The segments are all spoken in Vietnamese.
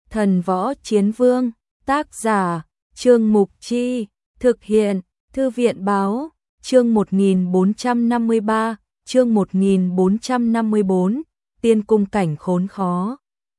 Thần Võ Chiến Vương, tác giả, Trương Mục Chi, thực hiện, Thư viện Báo, chương 1453, chương 1454, tiên cung cảnh khốn khó.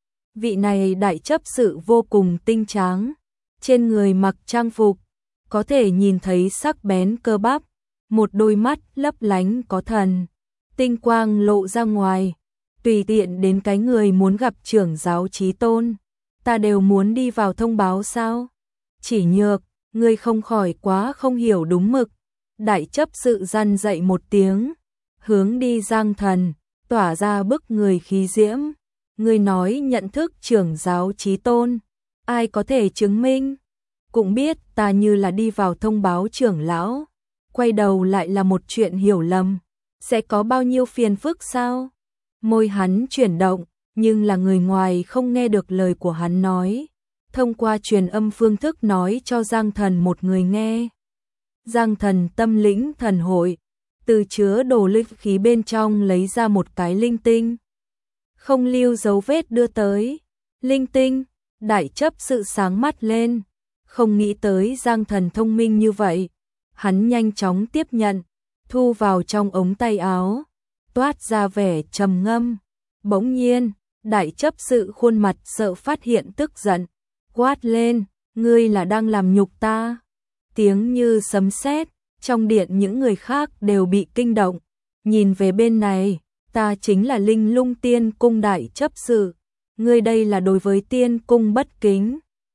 Vị này đại chấp sự vô cùng tinh tráng, trên người mặc trang phục, có thể nhìn thấy sắc bén cơ bắp, một đôi mắt lấp lánh có thần, tinh quang lộ ra ngoài, tùy tiện đến cái người muốn gặp trưởng giáo Chí Tôn, ta đều muốn đi vào thông báo sao? Chỉ Nhược, ngươi không khỏi quá không hiểu đúng mực. Đại chấp sự răn dậy một tiếng, hướng đi Giang Thần, tỏa ra bức người khí diễm. Ngươi nói nhận thức trưởng giáo Chí Tôn, ai có thể chứng minh? Cũng biết ta như là đi vào thông báo trưởng lão, quay đầu lại là một chuyện hiểu lầm, sẽ có bao nhiêu phiền phức sao? Môi hắn chuyển động, nhưng là người ngoài không nghe được lời của hắn nói, thông qua truyền âm phương thức nói cho Giang Thần một người nghe. Giang Thần tâm lĩnh thần hội, từ chứa đồ linh khí bên trong lấy ra một cái linh tinh, không lưu dấu vết đưa tới. Linh tinh, đại chấp sự sáng mắt lên, không nghĩ tới Giang Thần thông minh như vậy. Hắn nhanh chóng tiếp nhận, thu vào trong ống tay áo, toát ra vẻ trầm ngâm. Bỗng nhiên, đại chấp sự khuôn mặt sợ phát hiện tức giận, quát lên, ngươi là đang làm nhục ta. Tiếng như sấm sét, trong điện những người khác đều bị kinh động, nhìn về bên này, ta chính là Linh Lung Tiên Cung đại chấp sự, ngươi đây là đối với tiên cung bất kính.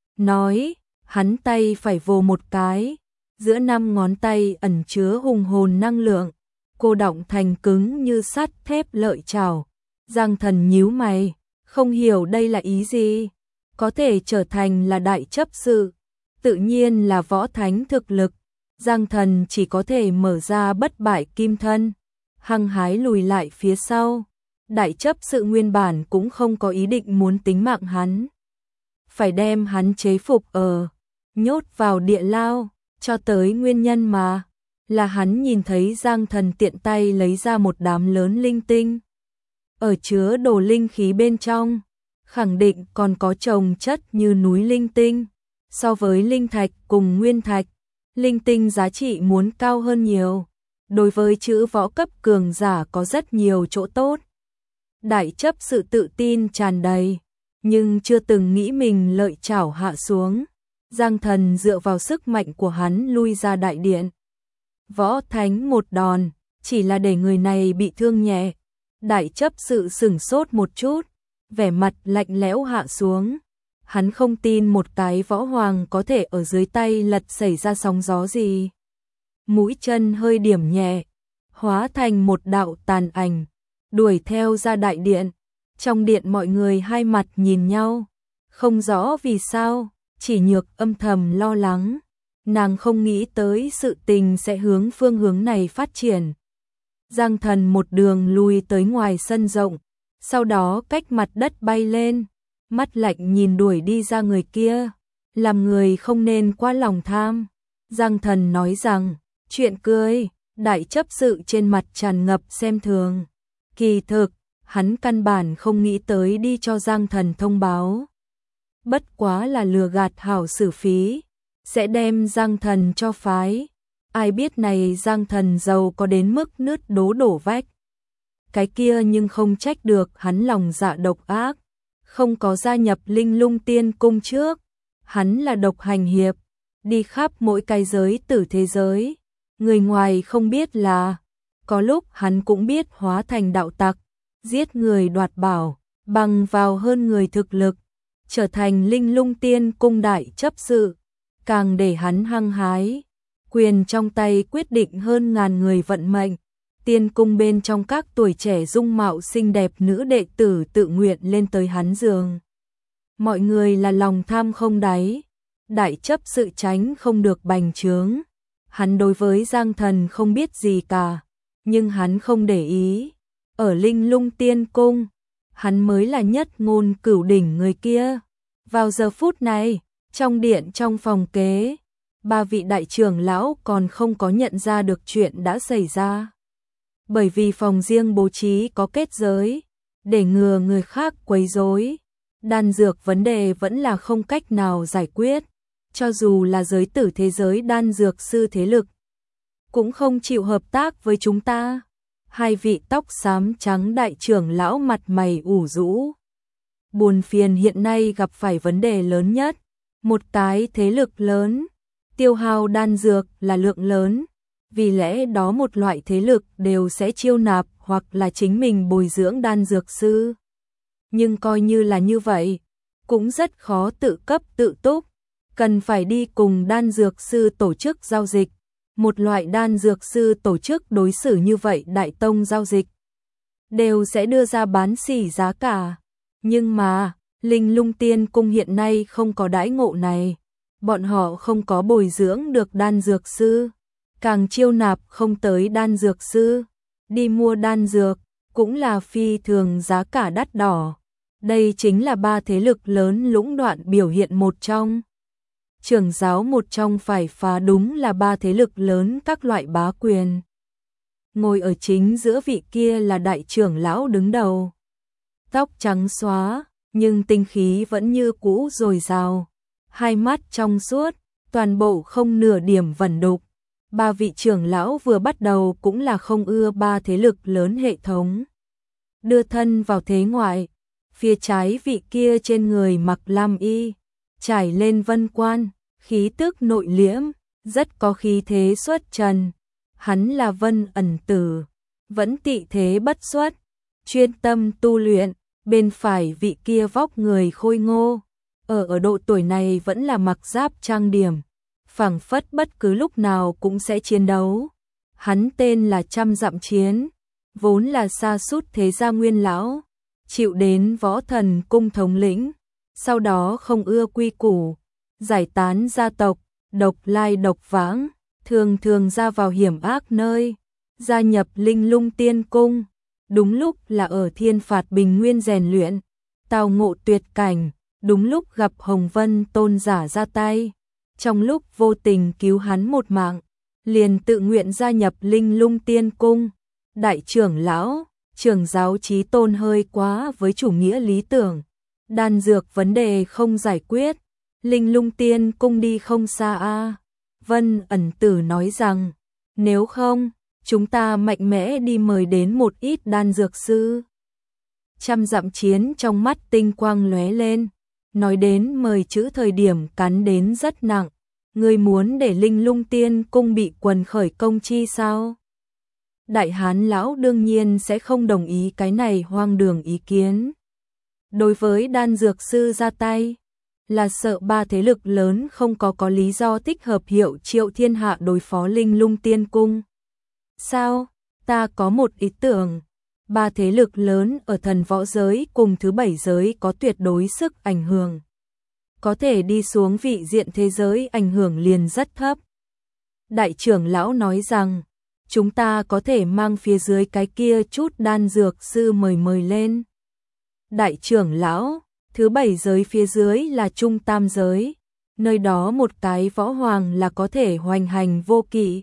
Nói, hắn tay phải vồ một cái, giữa 5 ngón tay ẩn chứa hùng hồn năng lượng, cô động thành cứng như sắt thép lợi chảo. Giang Thần nhíu mày, không hiểu đây là ý gì, có thể trở thành là đại chấp sự, tự nhiên là võ thánh thực lực. Giang Thần chỉ có thể mở ra bất bại kim thân, hăng hái lùi lại phía sau. Đại chấp sự nguyên bản cũng không có ý định muốn tính mạng hắn, phải đem hắn chế phục nhốt vào địa lao, cho tới nguyên nhân mà là hắn nhìn thấy Giang Thần tiện tay lấy ra một đám lớn linh tinh, ở chứa đồ linh khí bên trong, khẳng định còn có chồng chất như núi linh tinh. So với linh thạch cùng nguyên thạch, linh tinh giá trị muốn cao hơn nhiều, đối với chữ võ cấp cường giả có rất nhiều chỗ tốt. Đại chấp sự tự tin tràn đầy, nhưng chưa từng nghĩ mình lợi chảo hạ xuống. Giang Thần dựa vào sức mạnh của hắn lui ra đại điện. Võ thánh một đòn, chỉ là để người này bị thương nhẹ. Đại chấp sự sửng sốt một chút, vẻ mặt lạnh lẽo hạ xuống. Hắn không tin một cái võ hoàng có thể ở dưới tay lật xảy ra sóng gió gì. Mũi chân hơi điểm nhẹ, hóa thành một đạo tàn ảnh, đuổi theo ra đại điện. Trong điện mọi người hai mặt nhìn nhau, không rõ vì sao, Chỉ Nhược âm thầm lo lắng. Nàng không nghĩ tới sự tình sẽ hướng phương hướng này phát triển. Giang Thần một đường lùi tới ngoài sân rộng, sau đó cách mặt đất bay lên, mắt lạnh nhìn đuổi đi ra người kia, làm người không nên quá lòng tham. Giang Thần nói rằng, chuyện cười, đại chấp sự trên mặt tràn ngập xem thường. Kỳ thực, hắn căn bản không nghĩ tới đi cho Giang Thần thông báo. Bất quá là lừa gạt hảo xử phí, sẽ đem Giang Thần cho phái. Ai biết này Giang Thần giàu có đến mức nứt đố đổ vách. Cái kia nhưng không trách được hắn lòng dạ độc ác, không có gia nhập Linh Lung Tiên Cung trước. Hắn là độc hành hiệp, đi khắp mỗi cái giới tử thế giới. Người ngoài không biết là, có lúc hắn cũng biết hóa thành đạo tặc, giết người đoạt bảo, bằng vào hơn người thực lực, trở thành Linh Lung Tiên Cung đại chấp sự, càng để hắn hăng hái. Quyền trong tay quyết định hơn ngàn người vận mệnh. Tiên cung bên trong các tuổi trẻ dung mạo xinh đẹp nữ đệ tử tự nguyện lên tới hắn giường. Mọi người là lòng tham không đáy, đại chấp sự tránh không được bành trướng. Hắn đối với Giang Thần không biết gì cả, nhưng hắn không để ý. Ở Linh Lung Tiên Cung, hắn mới là nhất ngôn cửu đỉnh người kia. Vào giờ phút này, trong điện trong phòng kế, 3 vị đại trưởng lão còn không có nhận ra được chuyện đã xảy ra. Bởi vì phòng riêng bố trí có kết giới, để ngừa người khác quấy rối. đan dược vấn đề vẫn là không cách nào giải quyết, cho dù là giới tử thế giới đan dược sư thế lực, cũng không chịu hợp tác với chúng ta. Hai vị tóc xám trắng đại trưởng lão mặt mày ủ rũ. Buồn phiền hiện nay gặp phải vấn đề lớn nhất, một cái thế lực lớn, tiêu hao đan dược là lượng lớn, vì lẽ đó một loại thế lực đều sẽ chiêu nạp hoặc là chính mình bồi dưỡng đan dược sư. Nhưng coi như là như vậy, cũng rất khó tự cấp tự túc, cần phải đi cùng đan dược sư tổ chức giao dịch. Một loại đan dược sư tổ chức đối xử như vậy đại tông giao dịch, đều sẽ đưa ra bán xỉ giá cả. Nhưng mà, Linh Lung Tiên Cung hiện nay không có đãi ngộ này. Bọn họ không có bồi dưỡng được đan dược sư, càng chiêu nạp không tới đan dược sư. Đi mua đan dược, cũng là phi thường giá cả đắt đỏ. Đây chính là ba thế lực lớn lũng đoạn biểu hiện một trong. Trưởng giáo một trong phải phá đúng là ba thế lực lớn các loại bá quyền. Ngồi ở chính giữa vị kia là đại trưởng lão đứng đầu. Tóc trắng xóa, nhưng tinh khí vẫn như cũ dồi dào. Hai mắt trong suốt, toàn bộ không nửa điểm vẩn đục. Ba vị trưởng lão vừa bắt đầu cũng là không ưa ba thế lực lớn hệ thống. Đưa thân vào thế ngoại, phía trái vị kia trên người mặc lam y, trải lên vân quan, khí tức nội liễm, rất có khí thế xuất trần. Hắn là Vân Ẩn Tử, vẫn tị thế bất xuất, chuyên tâm tu luyện. Bên phải vị kia vóc người khôi ngô, ở độ tuổi này vẫn là mặc giáp trang điểm, phảng phất bất cứ lúc nào cũng sẽ chiến đấu. Hắn tên là Trăm Dặm Chiến, vốn là sa sút thế gia nguyên lão, chịu đến Võ Thần Cung thống lĩnh, sau đó không ưa quy củ, giải tán gia tộc, độc lai độc vãng, thường thường ra vào hiểm ác nơi, gia nhập Linh Lung Tiên Cung. Đúng lúc là ở Thiên Phạt Bình Nguyên rèn luyện, tào ngộ tuyệt cảnh, đúng lúc gặp Hồng Vân Tôn giả ra tay, trong lúc vô tình cứu hắn một mạng, liền tự nguyện gia nhập Linh Lung Tiên Cung. Đại trưởng lão, trưởng giáo chí tôn hơi quá với chủ nghĩa lý tưởng, đan dược vấn đề không giải quyết, Linh Lung Tiên Cung đi không xa a. Vân Ẩn Tử nói rằng, nếu không, chúng ta mạnh mẽ đi mời đến một ít đan dược sư. Trăm Dặm Chiến trong mắt tinh quang lóe lên, nói đến mời chữ thời điểm cắn đến rất nặng. Ngươi muốn để Linh Lung Tiên Cung bị quần khởi công chi sao? Đại Hán lão đương nhiên sẽ không đồng ý cái này hoang đường ý kiến. Đối với đan dược sư ra tay, là sợ ba thế lực lớn không có lý do thích hợp hiệu triệu thiên hạ đối phó Linh Lung Tiên Cung. Sao? Ta có một ý tưởng. Ba thế lực lớn ở thần võ giới cùng thứ bảy giới có tuyệt đối sức ảnh hưởng. Có thể đi xuống vị diện thế giới ảnh hưởng liền rất thấp. Đại trưởng lão nói rằng, chúng ta có thể mang phía dưới cái kia chút đan dược sư mời lên. Đại trưởng lão, thứ bảy giới phía dưới là trung tam giới, nơi đó một cái võ hoàng là có thể hoành hành vô kỵ.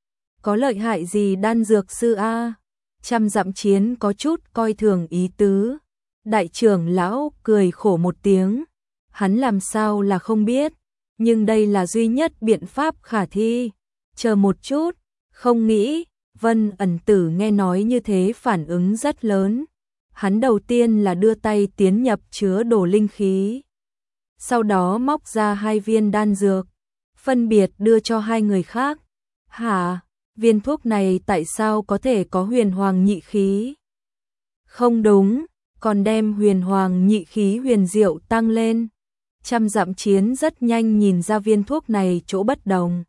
Có lợi hại gì đan dược sư a? Trăm Dặm Chiến có chút coi thường ý tứ. Đại trưởng lão cười khổ một tiếng, hắn làm sao là không biết, nhưng đây là duy nhất biện pháp khả thi. Chờ một chút, không nghĩ. Vân Ẩn Tử nghe nói như thế phản ứng rất lớn. Hắn đầu tiên là đưa tay tiến nhập chứa đồ linh khí, sau đó móc ra 2 viên đan dược, phân biệt đưa cho 2 người khác. Hả? Viên thuốc này tại sao có thể có huyền hoàng nhị khí? Không đúng, còn đem huyền hoàng nhị khí huyền diệu tăng lên. Trăm Dặm Chiến rất nhanh nhìn ra viên thuốc này chỗ bất đồng.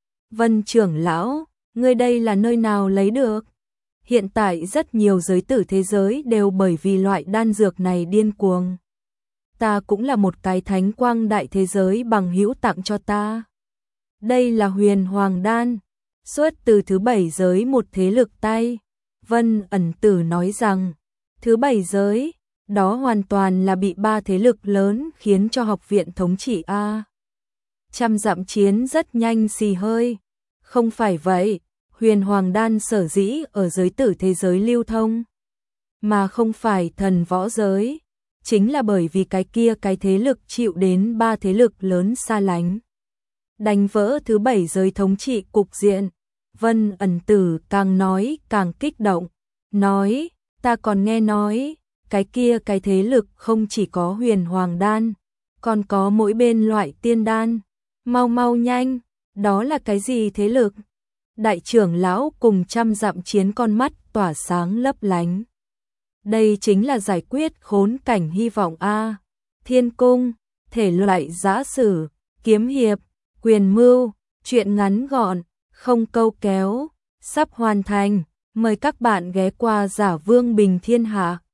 Vân trưởng lão, ngươi đây là nơi nào lấy được? Hiện tại rất nhiều giới tử thế giới đều bởi vì loại đan dược này điên cuồng. Ta cũng là một cái thánh quang đại thế giới bằng hữu tặng cho ta. Đây là huyền hoàng đan, xuất từ thứ bảy giới một thế lực tay. Vân Ẩn Tử nói rằng, thứ bảy giới, đó hoàn toàn là bị 3 thế lực lớn khiến cho học viện thống trị a. Trăm Dặm Chiến rất nhanh xì hơi. Không phải vậy, huyền hoàng đan sở dĩ ở giới tử thế giới lưu thông, mà không phải thần võ giới, chính là bởi vì cái thế lực chịu đến 3 thế lực lớn xa lánh. Đánh vỡ thứ 7 giới thống trị cục diện, Vân Ẩn Tử càng nói càng kích động, nói, ta còn nghe nói, cái thế lực không chỉ có huyền hoàng đan, còn có mỗi bên loại tiên đan, mau nhanh, đó là cái gì thế lực? Đại trưởng lão cùng trăm dặm chiến con mắt tỏa sáng lấp lánh. Đây chính là giải quyết khốn cảnh hy vọng a. Thiên cung, thể loại giã sử, kiếm hiệp, quyền mưu, truyện ngắn gọn, không câu kéo, sắp hoàn thành. Mời các bạn ghé qua Giả Vương Bình Thiên Hạ.